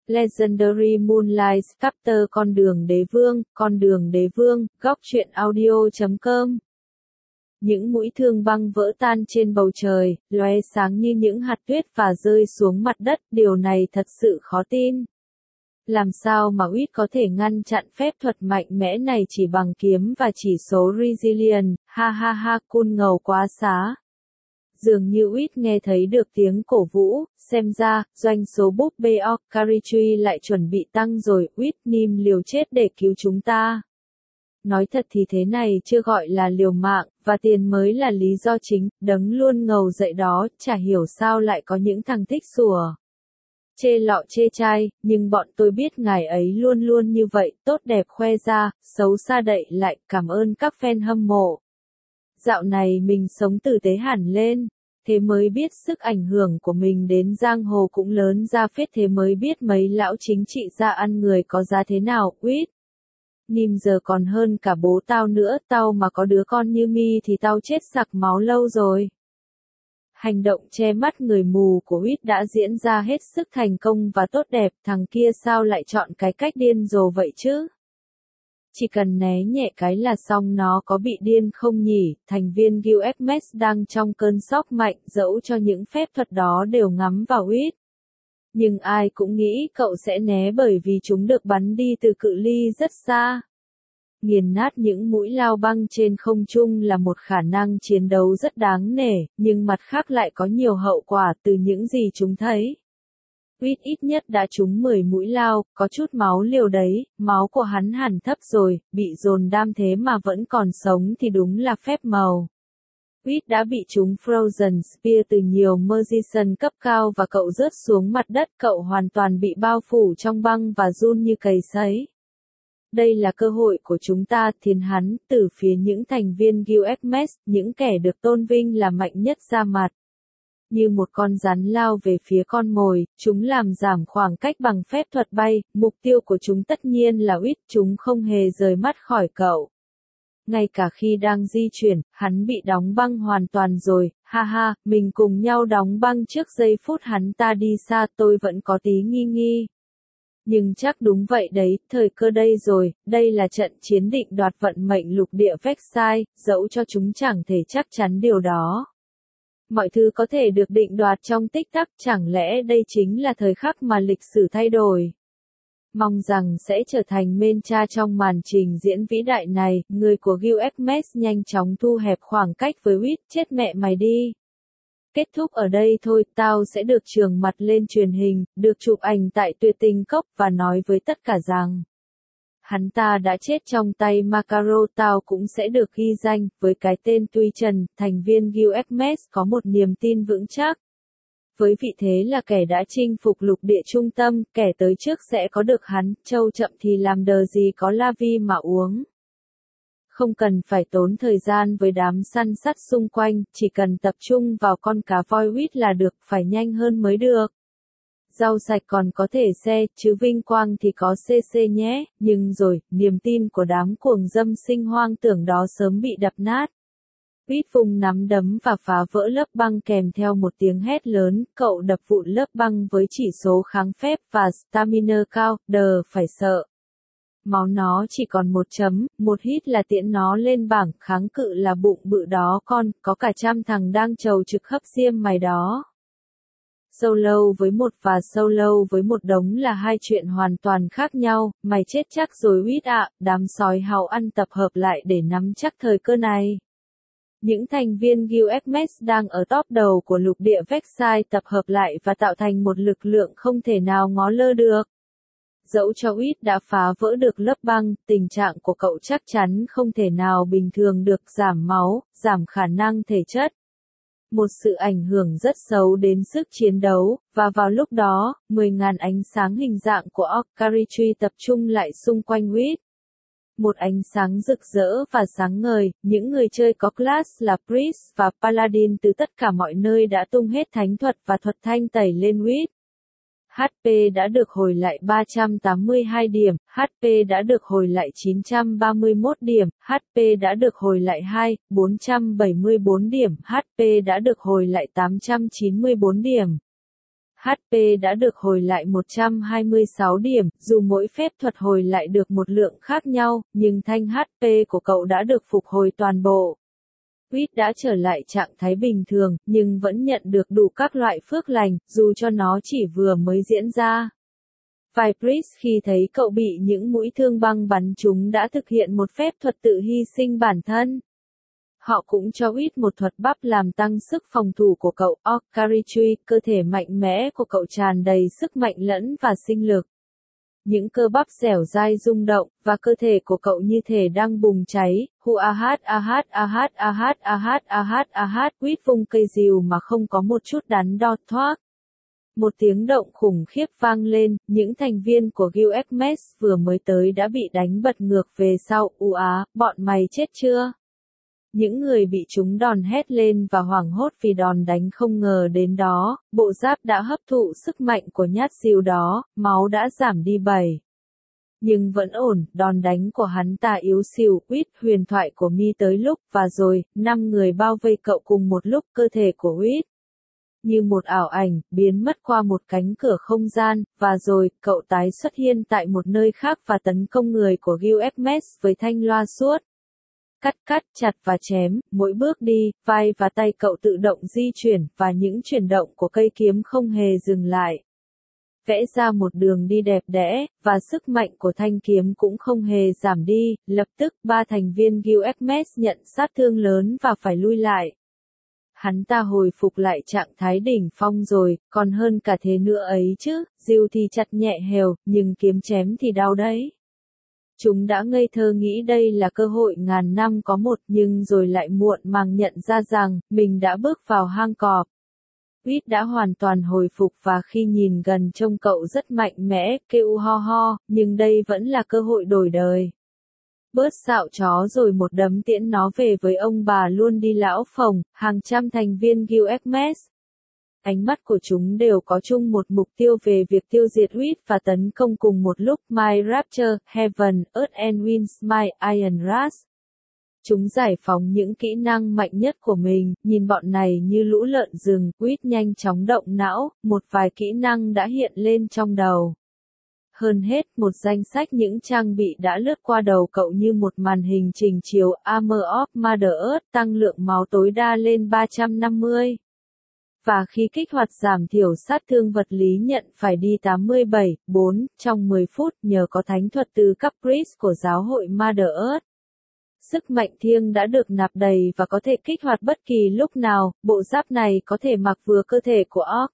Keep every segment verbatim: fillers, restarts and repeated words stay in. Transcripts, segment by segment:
Legendary Moonlight Chapter Con đường đế vương, con đường đế vương, góc truyện audio chấm com. Những mũi thương băng vỡ tan trên bầu trời, lóe sáng như những hạt tuyết và rơi xuống mặt đất, điều này thật sự khó tin. Làm sao mà Uýt có thể ngăn chặn phép thuật mạnh mẽ này chỉ bằng kiếm và chỉ số Resilient, ha ha ha, cool ngầu quá xá. Dường như Uýt nghe thấy được tiếng cổ vũ, xem ra, doanh số búp bê Orcaritree lại chuẩn bị tăng rồi, Uýt Nim liều chết để cứu chúng ta. Nói thật thì thế này chưa gọi là liều mạng, và tiền mới là lý do chính, đấng luôn ngầu dậy đó, chả hiểu sao lại có những thằng thích sủa. Chê lọ chê chai, nhưng bọn tôi biết ngài ấy luôn luôn như vậy, tốt đẹp khoe ra, xấu xa đậy lại, cảm ơn các fan hâm mộ. Dạo này mình sống tử tế hẳn lên, thế mới biết sức ảnh hưởng của mình đến giang hồ cũng lớn ra phết, thế mới biết mấy lão chính trị gia ăn người có giá thế nào, Uýt. Nim giờ còn hơn cả bố tao nữa, tao mà có đứa con như mi thì tao chết sặc máu lâu rồi. Hành động che mắt người mù của Uýt đã diễn ra hết sức thành công và tốt đẹp, thằng kia sao lại chọn cái cách điên rồ vậy chứ? Chỉ cần né nhẹ cái là xong, nó có bị điên không nhỉ? Thành viên Guild Hermes đang trong cơn sốc mạnh, dẫu cho những phép thuật đó đều ngắm vào Uýt. Nhưng ai cũng nghĩ cậu sẽ né bởi vì chúng được bắn đi từ cự ly rất xa. Nghiền nát những mũi lao băng trên không trung là một khả năng chiến đấu rất đáng nể, nhưng mặt khác lại có nhiều hậu quả từ những gì chúng thấy. Uýt ít nhất đã trúng mười mũi lao, có chút máu liều đấy, máu của hắn hẳn thấp rồi, bị dồn đam thế mà vẫn còn sống thì đúng là phép màu. Uýt đã bị trúng Frozen Spear từ nhiều Magician cấp cao và cậu rớt xuống mặt đất, cậu hoàn toàn bị bao phủ trong băng và run như cầy sấy. Đây là cơ hội của chúng ta, thiên hắn, từ phía những thành viên Guild Hermes, những kẻ được tôn vinh là mạnh nhất ra mặt. Như một con rắn lao về phía con mồi, chúng làm giảm khoảng cách bằng phép thuật bay, mục tiêu của chúng tất nhiên là Uýt, chúng không hề rời mắt khỏi cậu. Ngay cả khi đang di chuyển, hắn bị đóng băng hoàn toàn rồi, ha ha, mình cùng nhau đóng băng trước giây phút hắn ta đi xa, tôi vẫn có tí nghi nghi. Nhưng chắc đúng vậy đấy, thời cơ đây rồi, đây là trận chiến định đoạt vận mệnh lục địa Vexai, dẫu cho chúng chẳng thể chắc chắn điều đó. Mọi thứ có thể được định đoạt trong tích tắc, chẳng lẽ đây chính là thời khắc mà lịch sử thay đổi? Mong rằng sẽ trở thành main cha trong màn trình diễn vĩ đại này, người của Guild Hermes nhanh chóng thu hẹp khoảng cách với Uýt, chết mẹ mày đi. Kết thúc ở đây thôi, tao sẽ được trường mặt lên truyền hình, được chụp ảnh tại Tuyệt Tình Cốc và nói với tất cả rằng hắn ta đã chết trong tay Macaro, tao cũng sẽ được ghi danh, với cái tên Tuy Trần, thành viên Guild Hermes có một niềm tin vững chắc. Với vị thế là kẻ đã chinh phục lục địa trung tâm, kẻ tới trước sẽ có được hắn, trâu chậm thì làm đờ gì có la vi mà uống. Không cần phải tốn thời gian với đám săn sắt xung quanh, chỉ cần tập trung vào con cá voi Uýt là được, phải nhanh hơn mới được. Rau sạch còn có thể xe, chứ vinh quang thì có xê xê nhé, nhưng rồi, niềm tin của đám cuồng dâm sinh hoang tưởng đó sớm bị đập nát. Uýt vùng nắm đấm và phá vỡ lớp băng kèm theo một tiếng hét lớn, cậu đập vụn lớp băng với chỉ số kháng phép và stamina cao, đờ phải sợ. Máu nó chỉ còn một chấm, một hít là tiễn nó lên bảng, kháng cự là bụng bự đó con, có cả trăm thằng đang trầu trực hấp diêm mày đó. Solo với một và solo với một đống là hai chuyện hoàn toàn khác nhau, mày chết chắc rồi Uýt ạ, đám sói hào ăn tập hợp lại để nắm chắc thời cơ này. Những thành viên Guild Hermes đang ở top đầu của lục địa Vexai tập hợp lại và tạo thành một lực lượng không thể nào ngó lơ được. Dẫu cho Uýt đã phá vỡ được lớp băng, tình trạng của cậu chắc chắn không thể nào bình thường được, giảm máu, giảm khả năng thể chất. Một sự ảnh hưởng rất xấu đến sức chiến đấu, và vào lúc đó, mười nghìn ánh sáng hình dạng của Orcaritree tập trung lại xung quanh Uýt. Một ánh sáng rực rỡ và sáng ngời, những người chơi có class là Priest và Paladin từ tất cả mọi nơi đã tung hết thánh thuật và thuật thanh tẩy lên Uýt. hát pê đã được hồi lại ba trăm tám mươi hai điểm, hát pê đã được hồi lại chín trăm ba mươi mốt điểm, hát pê đã được hồi lại hai, bốn trăm bảy mươi bốn điểm, hát pê đã được hồi lại tám trăm chín mươi bốn điểm. hát pê đã được hồi lại một trăm hai mươi sáu điểm, dù mỗi phép thuật hồi lại được một lượng khác nhau, nhưng thanh hát pê của cậu đã được phục hồi toàn bộ. Quýt đã trở lại trạng thái bình thường, nhưng vẫn nhận được đủ các loại phước lành, dù cho nó chỉ vừa mới diễn ra. Vibris khi thấy cậu bị những mũi thương băng bắn trúng đã thực hiện một phép thuật tự hy sinh bản thân. Họ cũng cho Quýt một thuật bắp làm tăng sức phòng thủ của cậu. Ocarichui, cơ thể mạnh mẽ của cậu tràn đầy sức mạnh lẫn và sinh lực. Những cơ bắp dẻo dai rung động, và cơ thể của cậu như thể đang bùng cháy. Hu ahat ahat ahat ahat ahat ahat ahat. Quýt vung cây rìu mà không có một chút đắn đo thoát. Một tiếng động khủng khiếp vang lên, những thành viên của Gilgamesh vừa mới tới đã bị đánh bật ngược về sau. U á, bọn mày chết chưa? Những người bị trúng đòn hét lên và hoảng hốt vì đòn đánh không ngờ đến đó, bộ giáp đã hấp thụ sức mạnh của nhát rìu đó, máu đã giảm đi bảy. Nhưng vẫn ổn, đòn đánh của hắn ta yếu xìu. Quýt, huyền thoại của mi tới lúc, và rồi, năm người bao vây cậu cùng một lúc. Cơ thể của Quýt như một ảo ảnh, biến mất qua một cánh cửa không gian, và rồi, cậu tái xuất hiện tại một nơi khác và tấn công người của Gilgamesh với thanh loa suốt. Cắt cắt, chặt và chém, mỗi bước đi, vai và tay cậu tự động di chuyển, và những chuyển động của cây kiếm không hề dừng lại. Vẽ ra một đường đi đẹp đẽ, và sức mạnh của thanh kiếm cũng không hề giảm đi. Lập tức, ba thành viên Gilgamesh nhận sát thương lớn và phải lui lại. Hắn ta hồi phục lại trạng thái đỉnh phong rồi, còn hơn cả thế nữa ấy chứ. Rìu thì chặt nhẹ hều, nhưng kiếm chém thì đau đấy. Chúng đã ngây thơ nghĩ đây là cơ hội ngàn năm có một, nhưng rồi lại muộn màng nhận ra rằng, mình đã bước vào hang cọp. Quýt đã hoàn toàn hồi phục và khi nhìn gần trông cậu rất mạnh mẽ, kêu ho ho, nhưng đây vẫn là cơ hội đổi đời. Bớt xạo chó rồi một đấm tiễn nó về với ông bà luôn đi lão phồng, hàng trăm thành viên Gilgamesh. Ánh mắt của chúng đều có chung một mục tiêu về việc tiêu diệt Quýt và tấn công cùng một lúc. My Rapture, Heaven, Earth and Winds, My Iron Rush. Chúng giải phóng những kỹ năng mạnh nhất của mình, nhìn bọn này như lũ lợn rừng. Quýt nhanh chóng động não, một vài kỹ năng đã hiện lên trong đầu. Hơn hết, một danh sách những trang bị đã lướt qua đầu cậu như một màn hình trình chiếu. Armor of Mother Earth, tăng lượng máu tối đa lên ba trăm năm mươi. Và khi kích hoạt giảm thiểu sát thương vật lý nhận phải đi tám mươi bảy phẩy bốn trong mười phút nhờ có thánh thuật từ Capris của giáo hội Mother Earth. Sức mạnh thiêng đã được nạp đầy và có thể kích hoạt bất kỳ lúc nào. Bộ giáp này có thể mặc vừa cơ thể của Orc.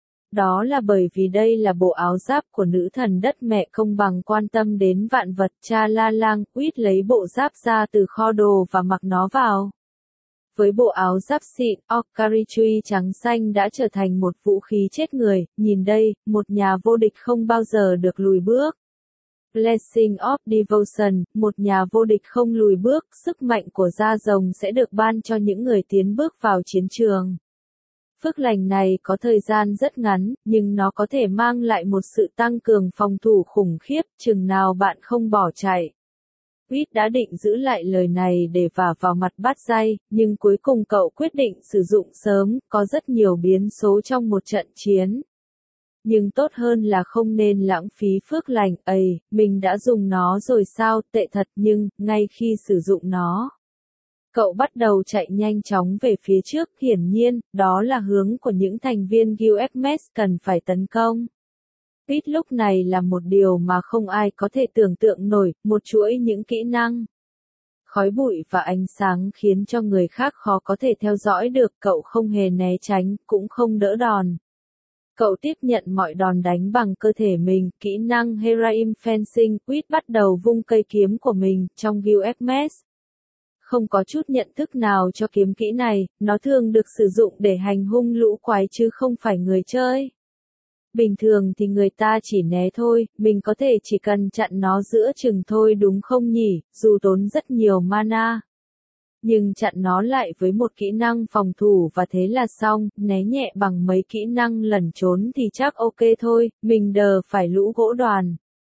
Đó là bởi vì đây là bộ áo giáp của nữ thần đất mẹ công bằng quan tâm đến vạn vật. Cha la lang. Quýt lấy bộ giáp ra từ kho đồ và mặc nó vào. Với bộ áo giáp xịn, Ocarichui trắng xanh đã trở thành một vũ khí chết người. Nhìn đây, một nhà vô địch không bao giờ được lùi bước. Blessing of Devotion, một nhà vô địch không lùi bước. Sức mạnh của da rồng sẽ được ban cho những người tiến bước vào chiến trường. Phước lành này có thời gian rất ngắn, nhưng nó có thể mang lại một sự tăng cường phòng thủ khủng khiếp, chừng nào bạn không bỏ chạy. Quýt đã định giữ lại lời này để vả vào mặt bát dây, nhưng cuối cùng cậu quyết định sử dụng sớm, có rất nhiều biến số trong một trận chiến. Nhưng tốt hơn là không nên lãng phí phước lành. Ây, mình đã dùng nó rồi sao, tệ thật. Nhưng, ngay khi sử dụng nó, cậu bắt đầu chạy nhanh chóng về phía trước. Hiển nhiên, đó là hướng của những thành viên Gilgamesh cần phải tấn công. Quýt lúc này là một điều mà không ai có thể tưởng tượng nổi, một chuỗi những kỹ năng. Khói bụi và ánh sáng khiến cho người khác khó có thể theo dõi được. Cậu không hề né tránh, cũng không đỡ đòn. Cậu tiếp nhận mọi đòn đánh bằng cơ thể mình. Kỹ năng Heraim Fencing. Quýt bắt đầu vung cây kiếm của mình trong Gilgamesh. Không có chút nhận thức nào cho kiếm kỹ này, nó thường được sử dụng để hành hung lũ quái chứ không phải người chơi. Bình thường thì người ta chỉ né thôi, mình có thể chỉ cần chặn nó giữa chừng thôi đúng không nhỉ, dù tốn rất nhiều mana. Nhưng chặn nó lại với một kỹ năng phòng thủ và thế là xong, né nhẹ bằng mấy kỹ năng lẩn trốn thì chắc ok thôi, mình đờ phải lũ gỗ đoàn.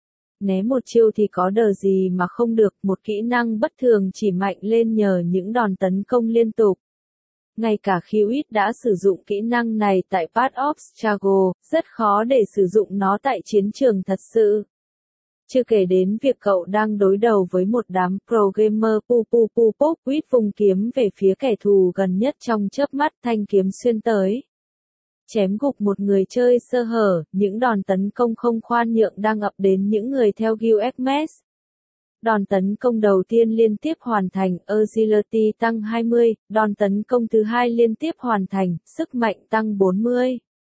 Né một chiêu thì có đờ gì mà không được, một kỹ năng bất thường chỉ mạnh lên nhờ những đòn tấn công liên tục. Ngay cả khi Uyết đã sử dụng kỹ năng này tại Path of Struggle, rất khó để sử dụng nó tại chiến trường thật sự. Chưa kể đến việc cậu đang đối đầu với một đám pro gamer pu pu pu pop, Uyết vung kiếm về phía kẻ thù gần nhất trong chớp mắt, thanh kiếm xuyên tới. Chém gục một người chơi sơ hở, những đòn tấn công không khoan nhượng đang ập đến những người theo Gilgamesh. Đòn tấn công đầu tiên liên tiếp hoàn thành, Agility tăng hai mươi, đòn tấn công thứ hai liên tiếp hoàn thành, sức mạnh tăng bốn mươi.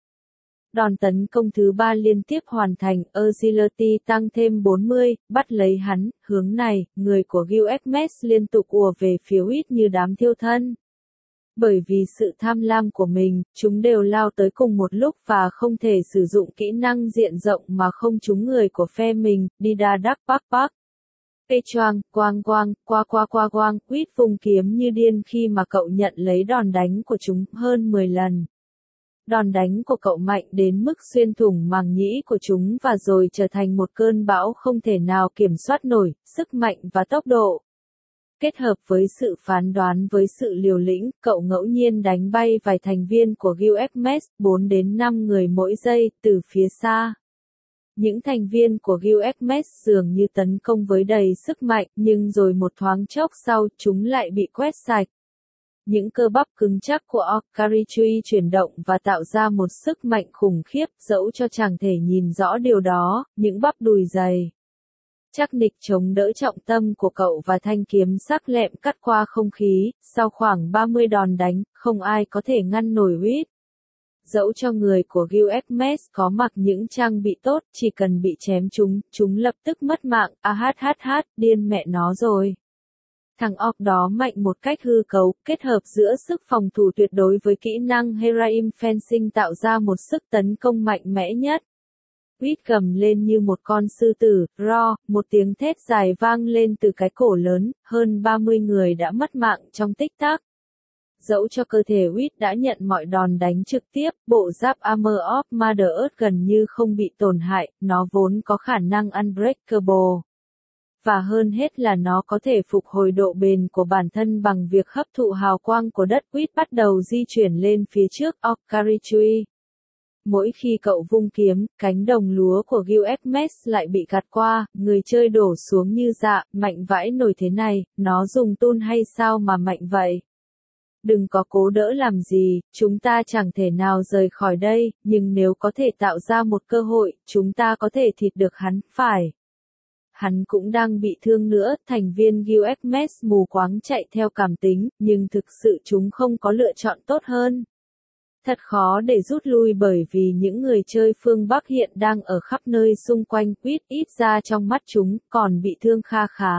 Đòn tấn công thứ ba liên tiếp hoàn thành, Agility tăng thêm bốn mươi, bắt lấy hắn, hướng này, người của Gilgamesh liên tục ùa về phía Uyết như đám thiêu thân. Bởi vì sự tham lam của mình, chúng đều lao tới cùng một lúc và không thể sử dụng kỹ năng diện rộng mà không trúng người của phe mình, đi đa đắc bắc bắc. Cây choang, quang quang, qua qua qua quang, Uyết vung kiếm như điên khi mà cậu nhận lấy đòn đánh của chúng hơn mười lần. Đòn đánh của cậu mạnh đến mức xuyên thủng màng nhĩ của chúng và rồi trở thành một cơn bão không thể nào kiểm soát nổi, sức mạnh và tốc độ. Kết hợp với sự phán đoán với sự liều lĩnh, cậu ngẫu nhiên đánh bay vài thành viên của Gilgamesh, bốn đến năm người mỗi giây, từ phía xa. Những thành viên của Gilgamesh dường như tấn công với đầy sức mạnh, nhưng rồi một thoáng chốc sau, chúng lại bị quét sạch. Những cơ bắp cứng chắc của Okkarichui chuyển động và tạo ra một sức mạnh khủng khiếp, dẫu cho chẳng thể nhìn rõ điều đó, những bắp đùi dày. Chắc nịch chống đỡ trọng tâm của cậu và thanh kiếm sắc lẹm cắt qua không khí, sau khoảng ba mươi đòn đánh, không ai có thể ngăn nổi Uyết. Dẫu cho người của Gilgamesh có mặc những trang bị tốt, chỉ cần bị chém chúng, chúng lập tức mất mạng, a hát hát hát, điên mẹ nó rồi. Thằng orc đó mạnh một cách hư cấu, kết hợp giữa sức phòng thủ tuyệt đối với kỹ năng Heraim Fencing tạo ra một sức tấn công mạnh mẽ nhất. Uyết gầm lên như một con sư tử, ro, một tiếng thét dài vang lên từ cái cổ lớn, hơn ba mươi người đã mất mạng trong tích tắc. Dẫu cho cơ thể Uyết đã nhận mọi đòn đánh trực tiếp, bộ giáp Armor of Mother Earth gần như không bị tổn hại, nó vốn có khả năng unbreakable. Và hơn hết là nó có thể phục hồi độ bền của bản thân bằng việc hấp thụ hào quang của đất. Uyết bắt đầu di chuyển lên phía trước Okkarichui. Mỗi khi cậu vung kiếm, cánh đồng lúa của Gilgamesh lại bị gạt qua, người chơi đổ xuống như dạ, mạnh vãi nổi thế này, nó dùng tool hay sao mà mạnh vậy? Đừng có cố đỡ làm gì, chúng ta chẳng thể nào rời khỏi đây, nhưng nếu có thể tạo ra một cơ hội, chúng ta có thể thịt được hắn, phải. Hắn cũng đang bị thương nữa, thành viên Gilgamesh mù quáng chạy theo cảm tính, nhưng thực sự chúng không có lựa chọn tốt hơn. Thật khó để rút lui bởi vì những người chơi phương Bắc hiện đang ở khắp nơi xung quanh, Uyết ít ra trong mắt chúng, còn bị thương kha khá.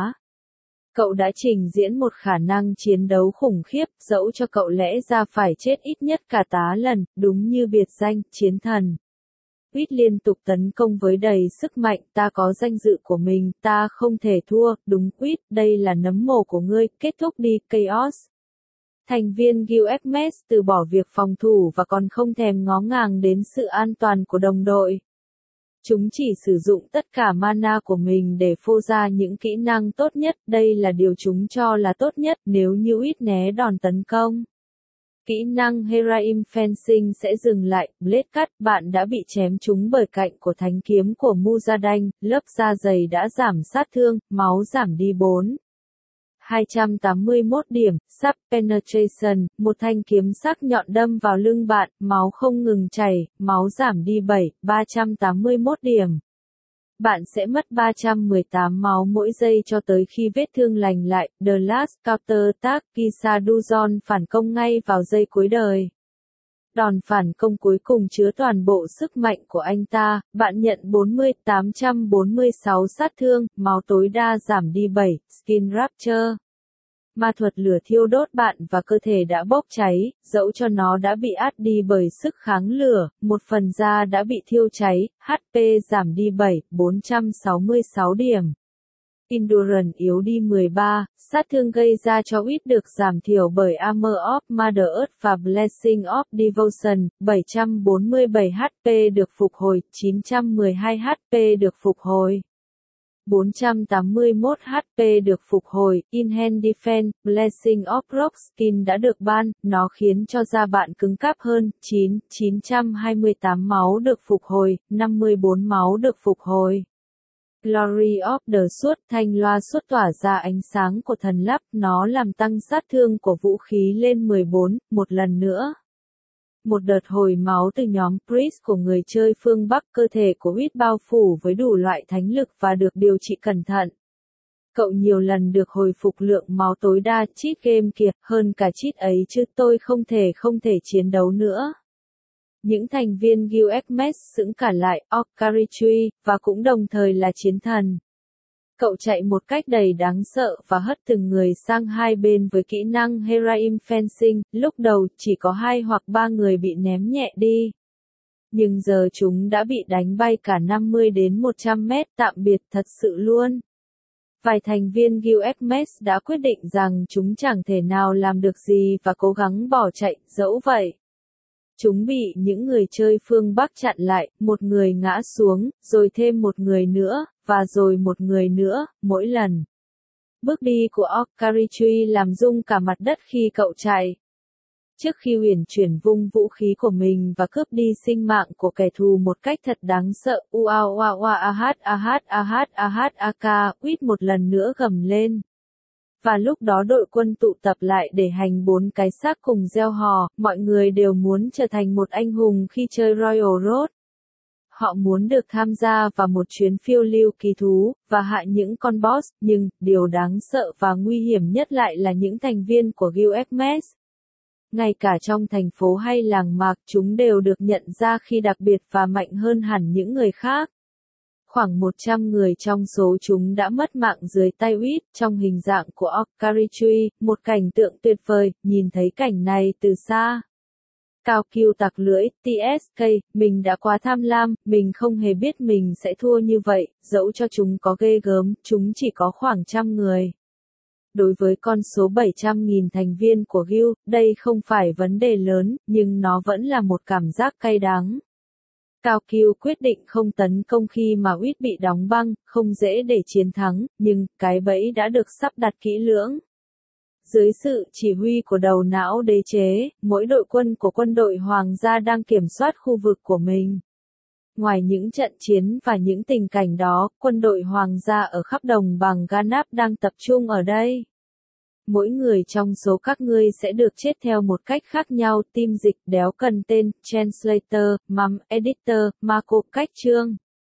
Cậu đã trình diễn một khả năng chiến đấu khủng khiếp, dẫu cho cậu lẽ ra phải chết ít nhất cả tá lần, đúng như biệt danh, chiến thần. Uyết liên tục tấn công với đầy sức mạnh, ta có danh dự của mình, ta không thể thua, đúng Uyết, đây là nấm mồ của ngươi, kết thúc đi, Chaos. Thành viên Gilgamesh từ bỏ việc phòng thủ và còn không thèm ngó ngàng đến sự an toàn của đồng đội. Chúng chỉ sử dụng tất cả mana của mình để phô ra những kỹ năng tốt nhất, đây là điều chúng cho là tốt nhất nếu như Uyết né đòn tấn công. Kỹ năng Heraim Fencing sẽ dừng lại, Blade Cut, bạn đã bị chém trúng bởi cạnh của thánh kiếm của Muzadanh, lớp da dày đã giảm sát thương, máu giảm đi bốn. hai trăm tám mươi mốt điểm, Sub Penetration, một thanh kiếm sắc nhọn đâm vào lưng bạn, máu không ngừng chảy, máu giảm đi bảy, ba trăm tám mươi mốt điểm. Bạn sẽ mất ba trăm mười tám máu mỗi giây cho tới khi vết thương lành lại, The Last Counter Attack, Kisaduzon phản công ngay vào giây cuối đời. Đòn phản công cuối cùng chứa toàn bộ sức mạnh của anh ta, bạn nhận bốn mươi, tám trăm bốn mươi sáu sát thương, máu tối đa giảm đi bảy, Skin Rapture. Ma thuật lửa thiêu đốt bạn và cơ thể đã bốc cháy, dẫu cho nó đã bị át đi bởi sức kháng lửa, một phần da đã bị thiêu cháy, hát pê giảm đi bảy, bốn trăm sáu mươi sáu điểm. Endurance yếu đi mười ba, sát thương gây ra cho Uyết được giảm thiểu bởi Armor of Mother Earth và Blessing of Devotion, bảy trăm bốn mươi bảy hát pê được phục hồi, chín trăm mười hai hát pê được phục hồi. bốn trăm tám mươi mốt hát pê được phục hồi, In-Hand Defense, Blessing of Rock Skin đã được ban, nó khiến cho da bạn cứng cáp hơn, chín, chín trăm hai mươi tám máu được phục hồi, năm mươi bốn máu được phục hồi. Glory of the Sword, thanh loa suốt tỏa ra ánh sáng của thần lắp, nó làm tăng sát thương của vũ khí lên mười bốn, một lần nữa. Một đợt hồi máu từ nhóm Priest của người chơi phương Bắc, cơ thể của Huyết bao phủ với đủ loại thánh lực và được điều trị cẩn thận. Cậu nhiều lần được hồi phục lượng máu tối đa, cheat game kìa, hơn cả cheat ấy chứ, tôi không thể không thể chiến đấu nữa. Những thành viên Guildmates sững cả lại, Okarichi, và cũng đồng thời là chiến thần. Cậu chạy một cách đầy đáng sợ và hất từng người sang hai bên với kỹ năng Heraim Fencing, lúc đầu chỉ có hai hoặc ba người bị ném nhẹ đi. Nhưng giờ chúng đã bị đánh bay cả năm mươi đến một trăm mét, tạm biệt thật sự luôn. Vài thành viên Guildmates đã quyết định rằng chúng chẳng thể nào làm được gì và cố gắng bỏ chạy, dẫu vậy. Chúng bị những người chơi phương Bắc chặn lại, một người ngã xuống, rồi thêm một người nữa, và rồi một người nữa, mỗi lần. Bước đi của Okarichi làm rung cả mặt đất khi cậu chạy. Trước khi huyền chuyển vung vũ khí của mình và cướp đi sinh mạng của kẻ thù một cách thật đáng sợ, ua ua ua ahat ahat ahat ahat ak, Uýt một lần nữa gầm lên. Và lúc đó đội quân tụ tập lại để hành bốn cái xác cùng reo hò, mọi người đều muốn trở thành một anh hùng khi chơi Royal Road. Họ muốn được tham gia vào một chuyến phiêu lưu kỳ thú, và hạ những con boss, nhưng, điều đáng sợ và nguy hiểm nhất lại là những thành viên của Guildmates. Ngay cả trong thành phố hay làng mạc, chúng đều được nhận ra khi đặc biệt và mạnh hơn hẳn những người khác. Khoảng một trăm người trong số chúng đã mất mạng dưới tay Uýt, trong hình dạng của Okarichi, một cảnh tượng tuyệt vời, nhìn thấy cảnh này từ xa. Cao Kiêu tặc lưỡi, tê ét ca, mình đã quá tham lam, mình không hề biết mình sẽ thua như vậy, dẫu cho chúng có ghê gớm, chúng chỉ có khoảng trăm người. Đối với con số bảy trăm nghìn thành viên của Guild, đây không phải vấn đề lớn, nhưng nó vẫn là một cảm giác cay đắng. Cao Kiêu quyết định không tấn công khi mà Uýt bị đóng băng, không dễ để chiến thắng, nhưng, cái bẫy đã được sắp đặt kỹ lưỡng. Dưới sự chỉ huy của đầu não đế chế, mỗi đội quân của quân đội hoàng gia đang kiểm soát khu vực của mình. Ngoài những trận chiến và những tình cảnh đó, quân đội hoàng gia ở khắp đồng bằng Ganap đang tập trung ở đây. Mỗi người trong số các ngươi sẽ được chết theo một cách khác nhau, team dịch đéo cần tên, translator, mum, editor, Marco cách chương.